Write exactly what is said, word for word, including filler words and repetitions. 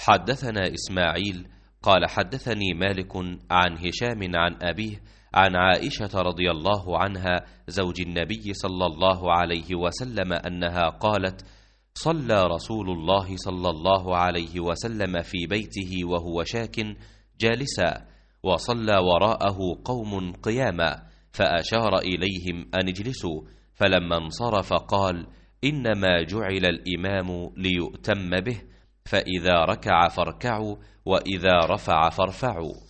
حدثنا إسماعيل قال حدثني مالك عن هشام عن أبيه عن عائشة رضي الله عنها زوج النبي صلى الله عليه وسلم أنها قالت: صلى رسول الله صلى الله عليه وسلم في بيته وهو شاك جالسا، وصلى وراءه قوم قياما، فأشار إليهم أن اجلسوا، فلما انصرف قال: إنما جعل الإمام ليؤتم به، فإذا ركع فاركعوا، وإذا رفع فارفعوا.